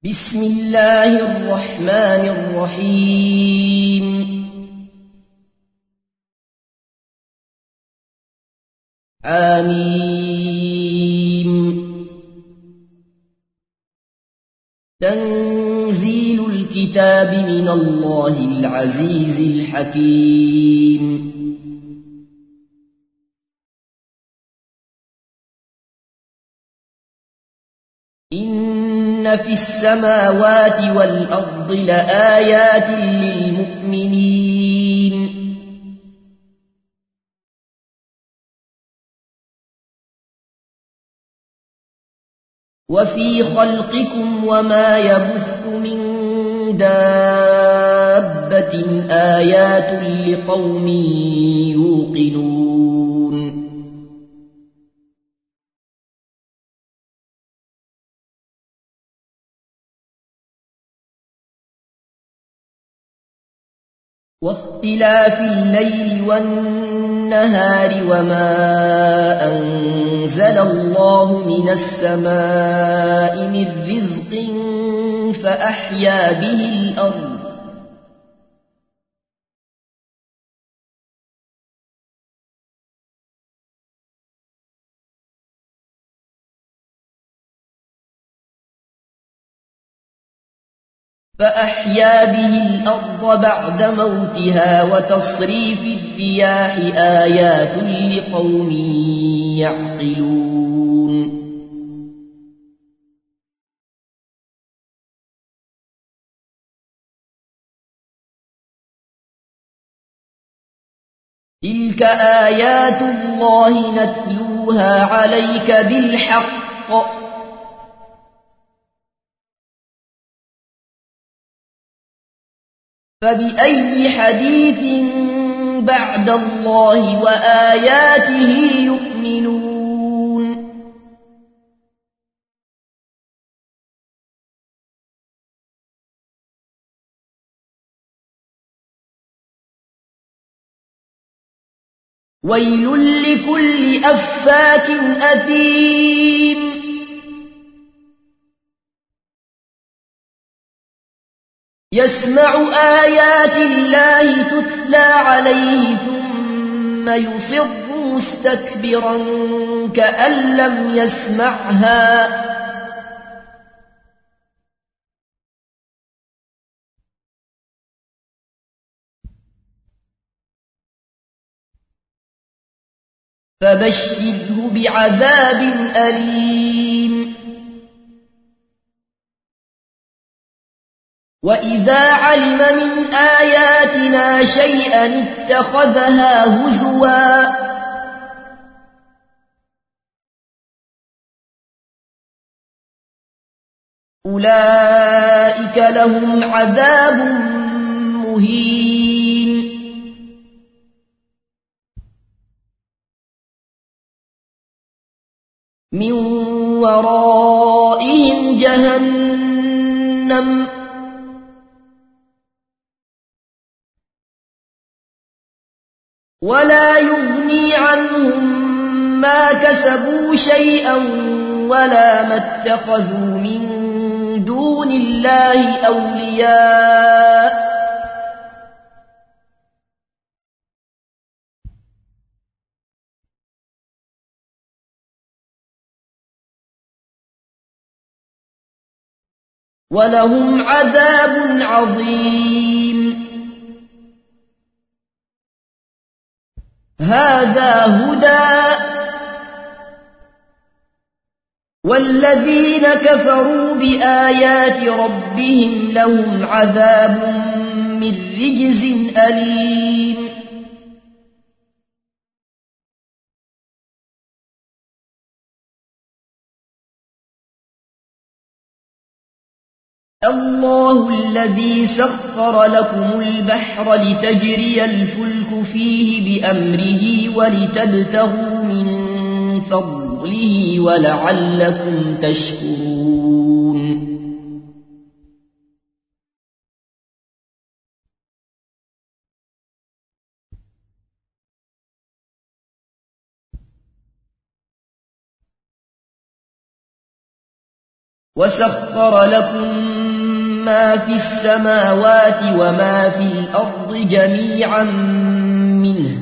بسم الله الرحمن الرحيم آمين. تنزيل الكتاب من الله العزيز الحكيم. إن في السماوات والأرض لآيات للمؤمنين. وفي خلقكم وما يبث من دابة آيات لقوم يوقنون. واختلاف الليل والنهار وما أنزل الله من السماء من رزق فأحيا به الأرض بعد موتها وتصريف الرياح آيات لقوم يعقلون. تلك آيات الله نتلوها عليك بالحق فبأي حديث بعد الله وآياته يؤمنون. ويل لكل أفاك أثيم يسمع آيات الله تتلى عليه ثم يصر مستكبرا كأن لم يسمعها. فبشره بعذاب أليم. وإذا علم من آياتنا شيئا اتخذها هزوا أولئك لهم عذاب مهين. من ورائهم جهنم ولا يغني عنهم ما كسبوا شيئا ولا ما اتخذوا من دون الله أولياء ولهم عذاب عظيم. هذا هدى والذين كفروا بآيات ربهم لهم عذاب من رجز أليم. الله الذي سخر لكم البحر لتجري الفلك فيه بأمره ولتبتغوا من فضله ولعلكم تشكرون. وسخر لكم ما في السماوات وما في الأرض جميعا منه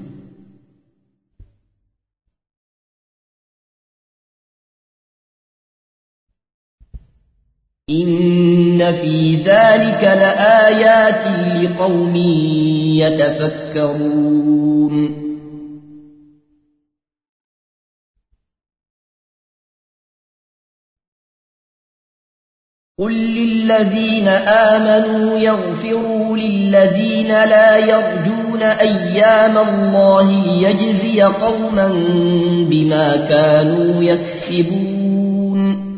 إن في ذلك لآيات لقوم يتفكرون قل للذين آمنوا يغفروا للذين لا يرجون أيام الله ليجزي قوما بما كانوا يكسبون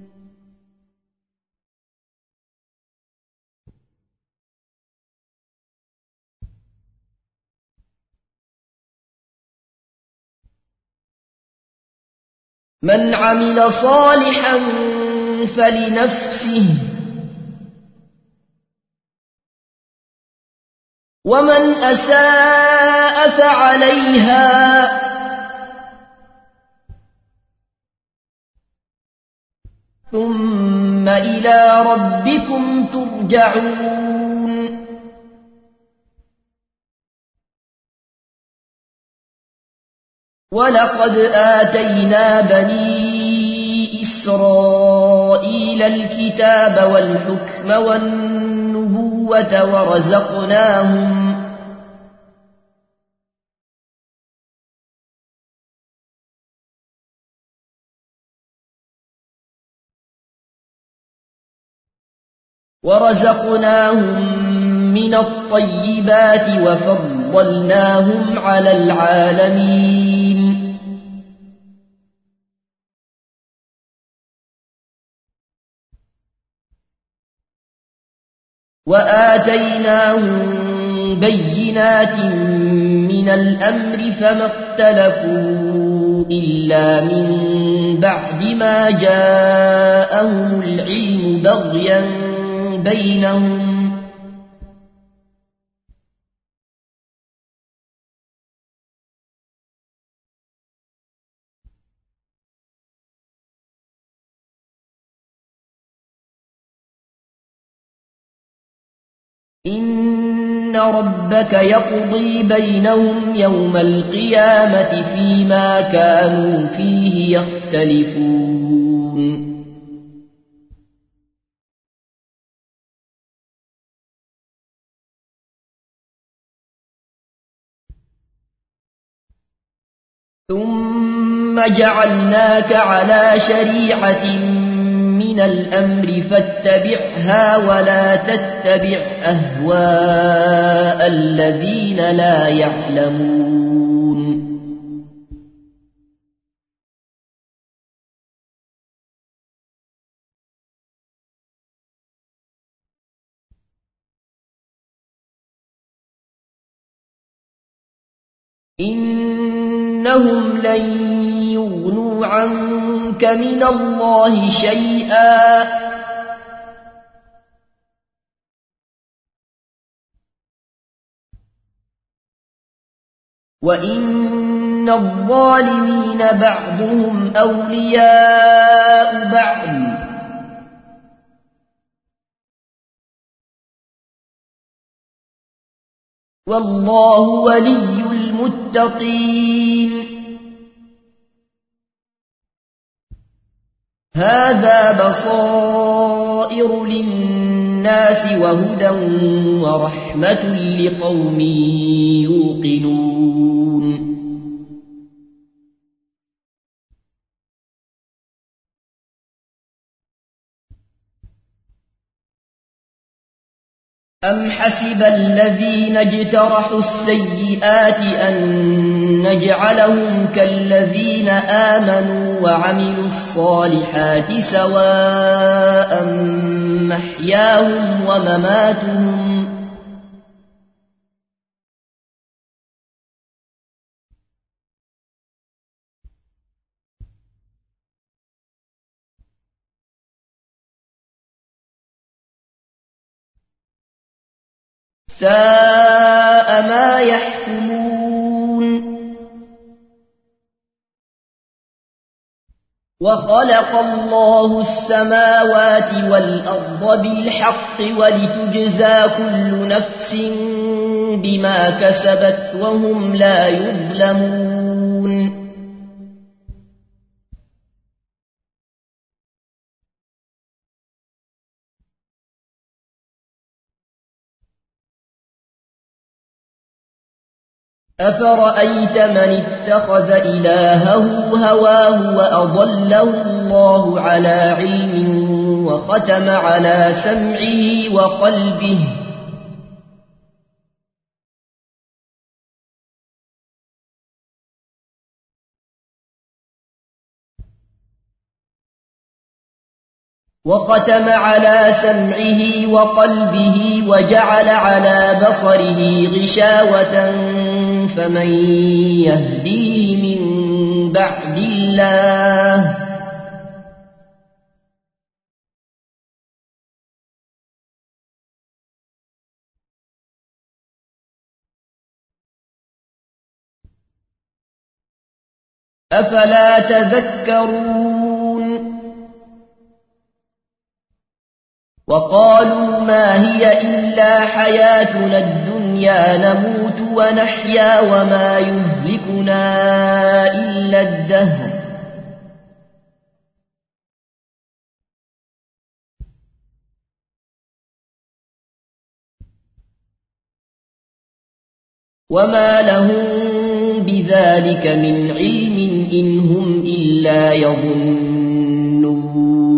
من عمل صالحا فلنفسه ومن أساء فعليها ثم إلى ربكم ترجعون ولقد آتينا بني إسرائيل الكتاب والحكم والنبوة ورزقناهم من الطيبات وفضلناهم على العالمين وآتيناهم بينات من الأمر فما اختلفوا إلا من بعد ما جاءهم العلم بغيا بينهم إن ربك يقضي بينهم يوم القيامة فيما كانوا فيه يختلفون ثم جعلناك على شريعة من الأمر فاتبعها ولا تتبع أهواء الذين لا يعلمون إنهم لن يغنوا عنك من الله شيئا وإن الظالمين بعضهم أولياء بعض والله ولي المتقين هذا بصائر للناس وهدى ورحمة لقوم يوقنون أم حسب الذين اجترحوا السيئات أن نجعلهم كالذين آمنوا وعملوا الصالحات سواء محياهم ومماتهم ساء ما يحكمون وخلق الله السماوات والأرض بالحق ولتجزى كل نفس بما كسبت وهم لا يظلمون أفرأيت من اتخذ إلهه هواه وأضله الله على علم وختم على سمعه وقلبه وجعل على بصره غشاوة فمن يهديه من بعد الله أفلا تذكرون وقالوا ما هي إلا حياتنا الدنيا نموت ونحيا وما يهلكنا إلا الدهر وما لهم بذلك من علم إن هم إلا يظنون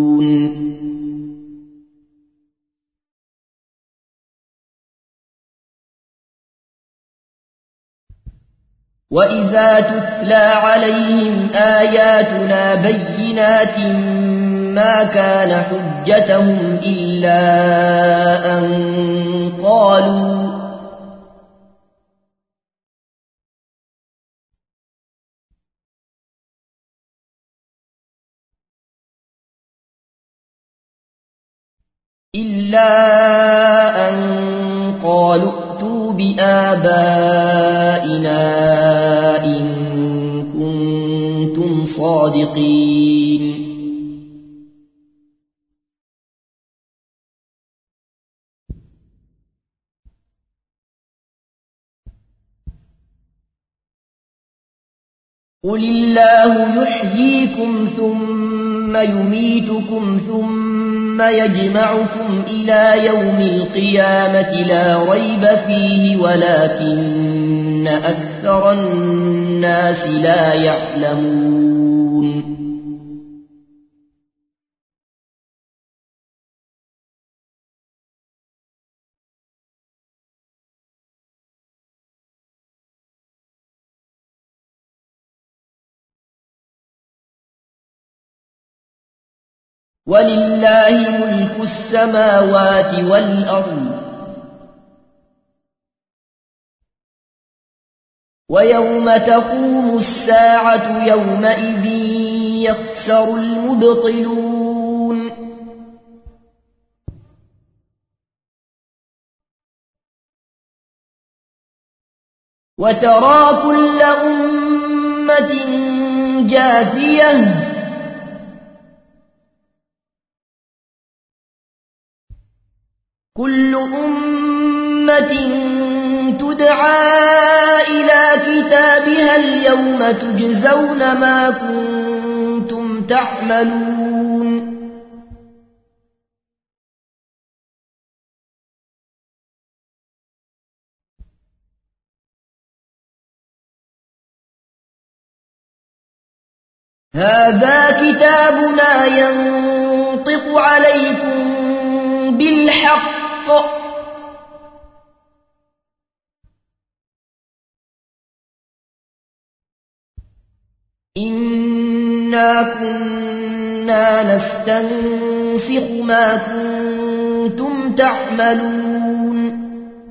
وإذا تتلى عليهم آياتنا بينات ما كان حجتهم إلا أن قالوا ائتوا بآبائنا إن كنتم صادقين قل الله يحييكم ثم يميتكم ثم يجمعكم إلى يوم القيامة لا ريب فيه ولكن أكثر الناس لا يعلمون ولله ملك السماوات والأرض ويوم تقوم الساعة يومئذ يخسر المبطلون وترى كل أمة جاثية كل أمة تدعى إلى كتابها اليوم تجزون ما كنتم تعملون هذا كتابنا ينطق عليكم بالحق إنا كنا نستنسخ ما كنتم تعملون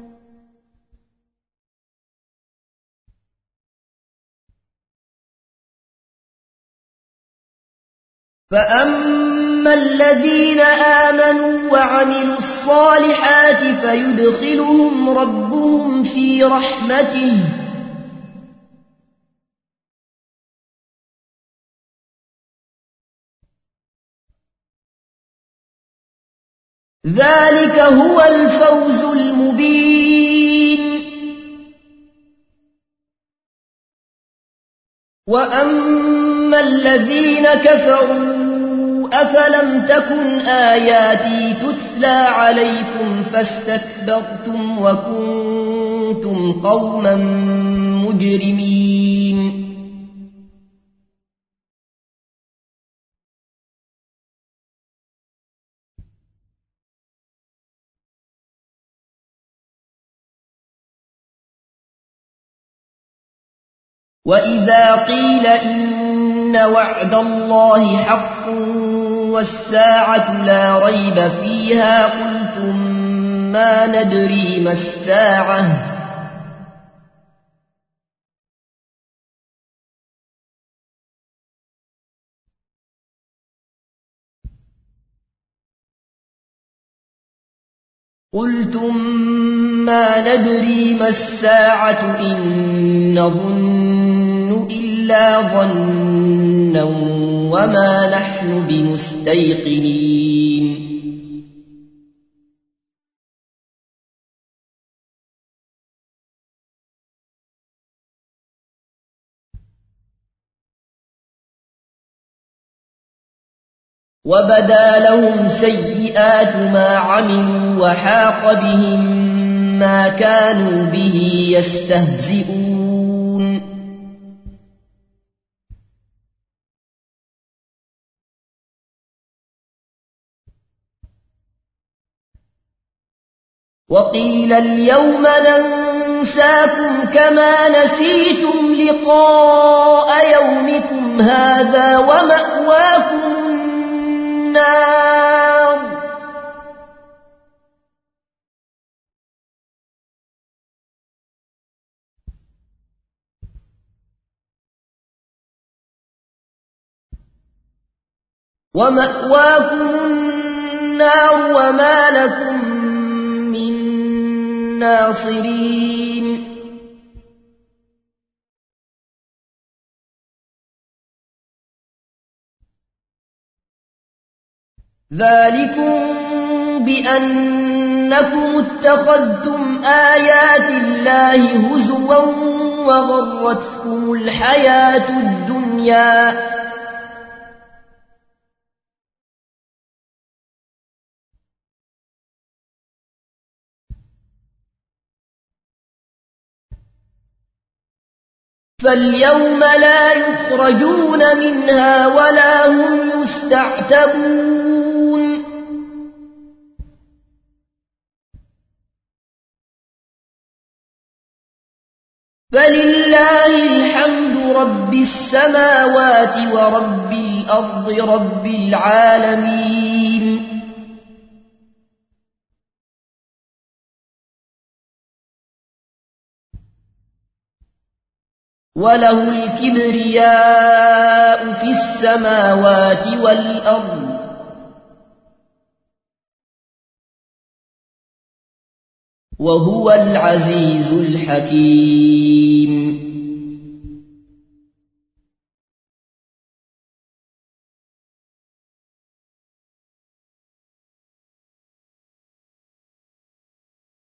فأما الذين آمنوا وعملوا الصالحات فيدخلهم ربهم في رحمته ذلك هو الفوز المبين. وأما الذين كفروا أفلم تكن آياتي تتلى عليكم فاستكبرتم وكنتم قوما مجرمين. وإذا قيل إن وعد الله حق والساعة لا ريب فيها قلتم ما ندري ما الساعة إن نظن إلا ظنا وما نحن بمستيقنين. وبدا لهم سيئات ما عملوا وحاق بهم ما كانوا به يستهزئون. وقيل اليوم ننساكم كما نسيتم لقاء يومكم هذا ومأواكم النار. وما لكم من ناصرين. ذلكم بأنكم اتخذتم آيات الله هزوا وغرتكم الحياة الدنيا فاليوم لا يخرجون منها ولا هم يستعتبون. فلله الحمد رب السماوات ورب الأرض رب العالمين. وله الكبرياء في السماوات والأرض وهو العزيز الحكيم.